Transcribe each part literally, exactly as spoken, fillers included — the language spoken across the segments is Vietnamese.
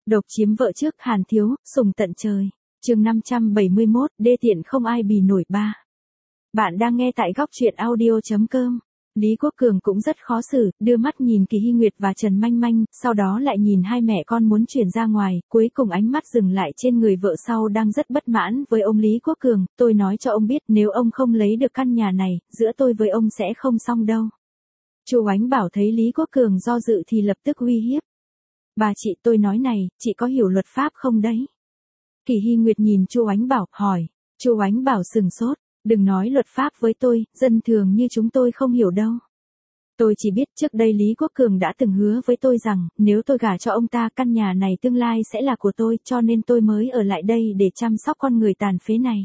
Độc chiếm vợ trước Hàn Thiếu, sùng tận trời. Chương năm trăm bảy mươi mốt, đê tiện không ai bì nổi ba. Bạn đang nghe tại góc truyện audio chấm com. Lý Quốc Cường cũng rất khó xử, đưa mắt nhìn Kỳ Hy Nguyệt và Trần Manh Manh, sau đó lại nhìn hai mẹ con muốn chuyển ra ngoài, cuối cùng ánh mắt dừng lại trên người vợ sau đang rất bất mãn với ông Lý Quốc Cường. Tôi nói cho ông biết, nếu ông không lấy được căn nhà này, giữa tôi với ông sẽ không xong đâu. Chu Ánh Bảo thấy Lý Quốc Cường do dự thì lập tức uy hiếp. Bà chị, tôi nói này, chị có hiểu luật pháp không đấy? Kỳ Hy Nguyệt nhìn Chu Ánh Bảo, hỏi. Chu Ánh Bảo sừng sốt, đừng nói luật pháp với tôi, dân thường như chúng tôi không hiểu đâu. Tôi chỉ biết trước đây Lý Quốc Cường đã từng hứa với tôi rằng, nếu tôi gả cho ông ta căn nhà này tương lai sẽ là của tôi, cho nên tôi mới ở lại đây để chăm sóc con người tàn phế này.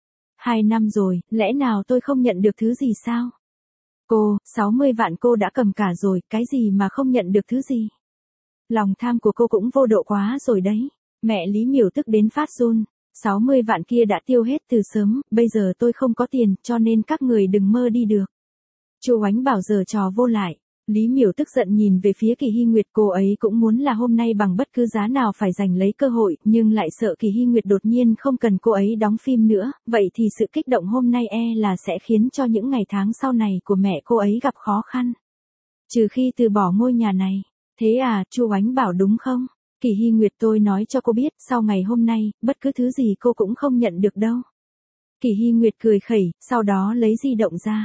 Hai năm rồi, lẽ nào tôi không nhận được thứ gì sao? Cô, sáu mươi vạn cô đã cầm cả rồi, cái gì mà không nhận được thứ gì? Lòng tham của cô cũng vô độ quá rồi đấy. Mẹ Lý Miểu tức đến phát run. sáu mươi vạn kia đã tiêu hết từ sớm, bây giờ tôi không có tiền, cho nên các người đừng mơ đi được. Chu Ánh Bảo giở trò vô lại. Lý Miểu tức giận nhìn về phía Kỳ Hy Nguyệt, cô ấy cũng muốn là hôm nay bằng bất cứ giá nào phải giành lấy cơ hội, nhưng lại sợ Kỳ Hy Nguyệt đột nhiên không cần cô ấy đóng phim nữa, vậy thì sự kích động hôm nay e là sẽ khiến cho những ngày tháng sau này của mẹ cô ấy gặp khó khăn. Trừ khi từ bỏ ngôi nhà này. Thế à, Chu Ánh Bảo đúng không? Kỳ Hy Nguyệt, tôi nói cho cô biết, sau ngày hôm nay, bất cứ thứ gì cô cũng không nhận được đâu. Kỳ Hy Nguyệt cười khẩy, sau đó lấy di động ra.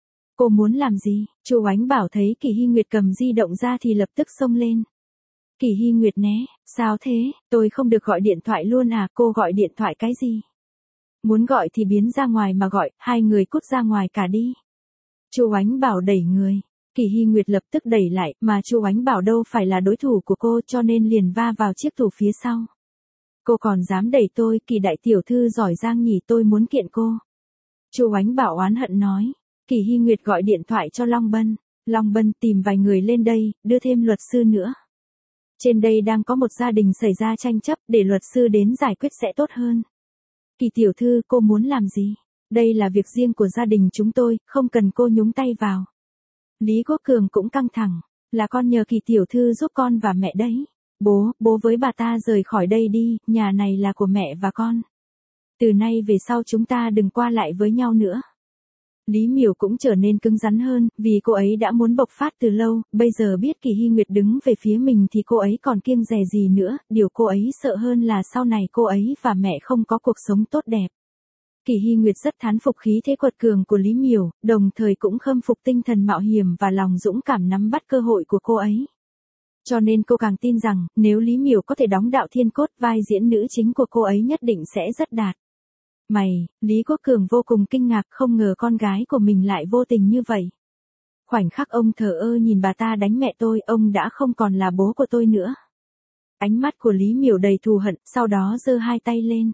Cô muốn làm gì? Chu Ánh Bảo thấy Kỳ Hy Nguyệt cầm di động ra thì lập tức xông lên. Kỳ Hy Nguyệt né, sao thế, tôi không được gọi điện thoại luôn à, cô gọi điện thoại cái gì? Muốn gọi thì biến ra ngoài mà gọi, hai người cút ra ngoài cả đi. Chu Ánh Bảo đẩy người. Kỳ Hy Nguyệt lập tức đẩy lại, mà Chu Ánh Bảo đâu phải là đối thủ của cô, cho nên liền va vào chiếc tủ phía sau. Cô còn dám đẩy tôi, Kỳ đại tiểu thư giỏi giang nhỉ, tôi muốn kiện cô. Chu Ánh Bảo oán hận nói. Kỳ Hy Nguyệt gọi điện thoại cho Long Bân. Long Bân, tìm vài người lên đây, đưa thêm luật sư nữa. Trên đây đang có một gia đình xảy ra tranh chấp, để luật sư đến giải quyết sẽ tốt hơn. Kỳ tiểu thư, cô muốn làm gì? Đây là việc riêng của gia đình chúng tôi, không cần cô nhúng tay vào. Lý Quốc Cường cũng căng thẳng, là con nhờ Kỳ tiểu thư giúp con và mẹ đấy. Bố, bố với bà ta rời khỏi đây đi, nhà này là của mẹ và con. Từ nay về sau chúng ta đừng qua lại với nhau nữa. Lý Miểu cũng trở nên cứng rắn hơn, vì cô ấy đã muốn bộc phát từ lâu, bây giờ biết Kỳ Hy Nguyệt đứng về phía mình thì cô ấy còn kiêng dè gì nữa, điều cô ấy sợ hơn là sau này cô ấy và mẹ không có cuộc sống tốt đẹp. Kỳ Hy Nguyệt rất thán phục khí thế quật cường của Lý Miểu, đồng thời cũng khâm phục tinh thần mạo hiểm và lòng dũng cảm nắm bắt cơ hội của cô ấy. Cho nên cô càng tin rằng, nếu Lý Miểu có thể đóng đạo thiên cốt, vai diễn nữ chính của cô ấy nhất định sẽ rất đạt. Mày, Lý Quốc Cường vô cùng kinh ngạc, không ngờ con gái của mình lại vô tình như vậy. Khoảnh khắc ông thờ ơ nhìn bà ta đánh mẹ tôi, ông đã không còn là bố của tôi nữa. Ánh mắt của Lý Miểu đầy thù hận, sau đó giơ hai tay lên.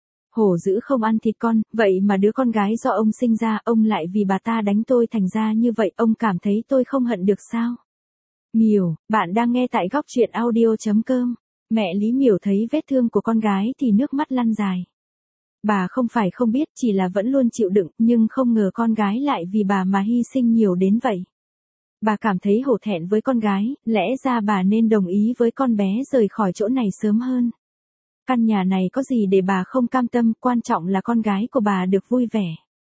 Hổ dữ không ăn thịt con, vậy mà đứa con gái do ông sinh ra, ông lại vì bà ta đánh tôi thành ra như vậy, ông cảm thấy tôi không hận được sao? Miểu, bạn đang nghe tại góc truyện audio chấm com. Mẹ Lý Miểu thấy vết thương của con gái thì nước mắt lăn dài. Bà không phải không biết, chỉ là vẫn luôn chịu đựng, nhưng không ngờ con gái lại vì bà mà hy sinh nhiều đến vậy. Bà cảm thấy hổ thẹn với con gái, lẽ ra bà nên đồng ý với con bé rời khỏi chỗ này sớm hơn. Căn nhà này có gì để bà không cam tâm, quan trọng là con gái của bà được vui vẻ.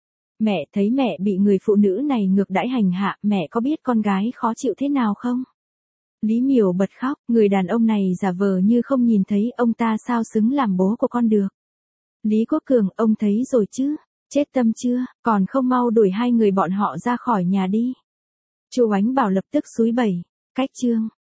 Mẹ thấy mẹ bị người phụ nữ này ngược đãi hành hạ, mẹ có biết con gái khó chịu thế nào không? Lý Miểu bật khóc, người đàn ông này giả vờ như không nhìn thấy, ông ta sao xứng làm bố của con được. Lý Quốc Cường, ông thấy rồi chứ, chết tâm chưa, còn không mau đuổi hai người bọn họ ra khỏi nhà đi. Chu Ánh Bảo lập tức xúi bẩy, cách chương,